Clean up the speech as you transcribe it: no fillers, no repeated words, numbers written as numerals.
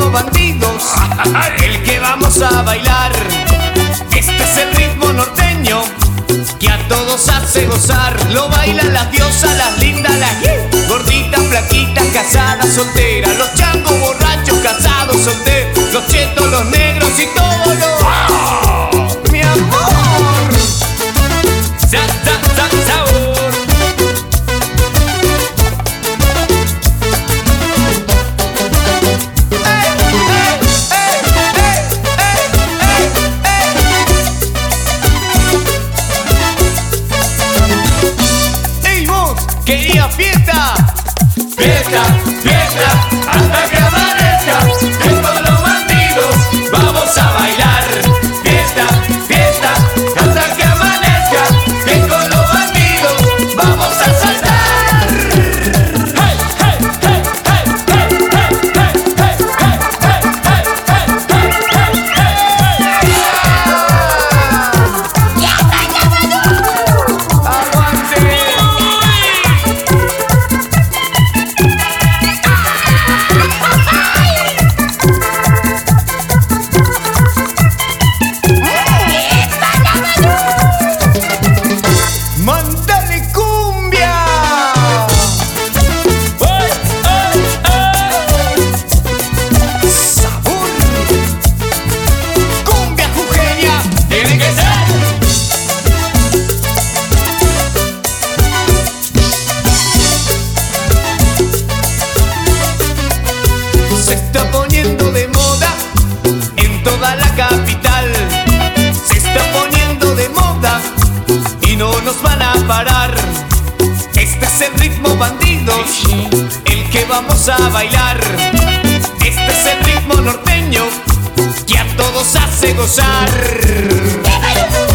ritmo, bandidos, el que vamos a bailar. Este es el ritmo norteño que a todos hace gozar. Lo bailan las diosas, las lindas, las gorditas, flaquitas, casadas, solteras, los changos, borrachos, casados, solteros, los chetos, los negros y todos los... ¡Mi amor! ¡Sabor! Quería fiesta, fiesta, fiesta, hasta que amanezca. Ven con los bandidos, vamos a bailar. Fiesta, fiesta, hasta que amanezca. Ven con los bandidos, vamos a saltar. Hey, hey, hey, hey, hey, hey, hey, hey, se está poniendo de moda en toda la capital. Se está poniendo de moda y no nos van a parar. Este es el ritmo, bandidos, el que vamos a bailar. Este es el ritmo norteño que a todos hace gozar.